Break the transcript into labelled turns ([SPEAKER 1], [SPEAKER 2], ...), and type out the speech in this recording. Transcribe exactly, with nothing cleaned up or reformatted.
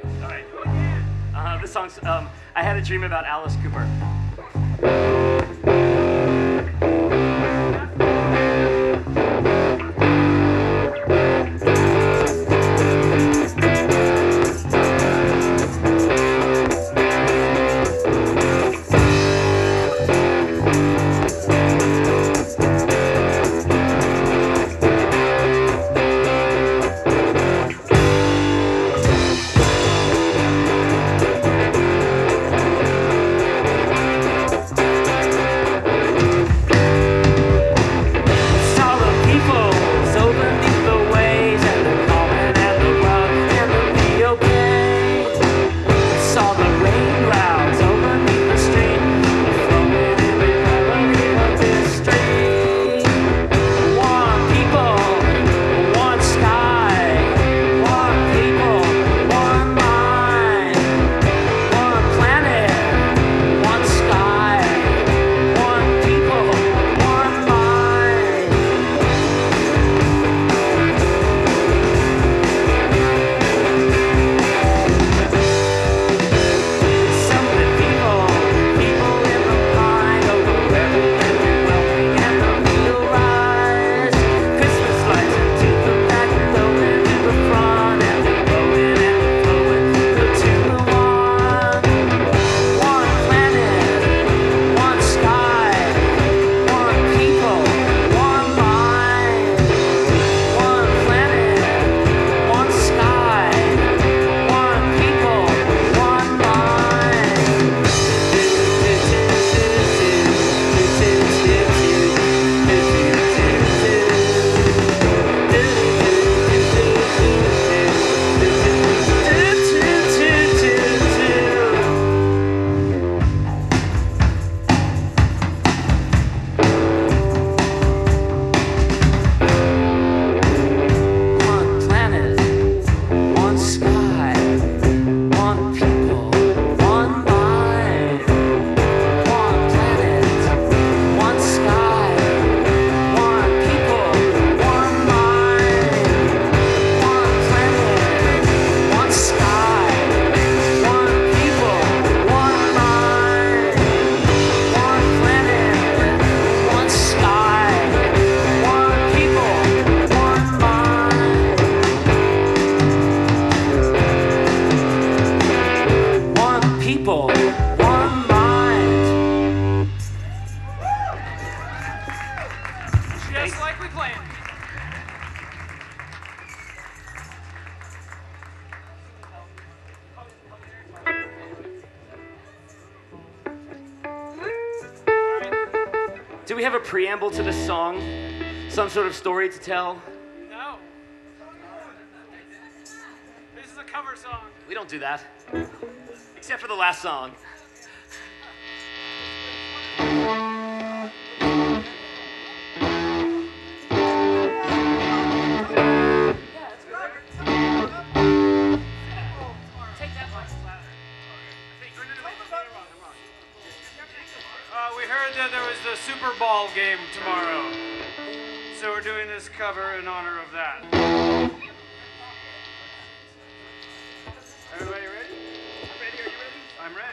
[SPEAKER 1] All right. Uh, this song's, um, I Had a Dream About Alice Cooper. People, one mind.
[SPEAKER 2] Just like we planned.
[SPEAKER 1] Do we have a preamble to this song? Some sort of story to tell?
[SPEAKER 2] No. This is a cover song.
[SPEAKER 1] We don't do that. Except for the last song.
[SPEAKER 2] Uh, we heard that there was the Super Bowl game tomorrow, so we're doing this cover in honor of that. Everybody ready? I'm ready. Are you ready? I'm ready.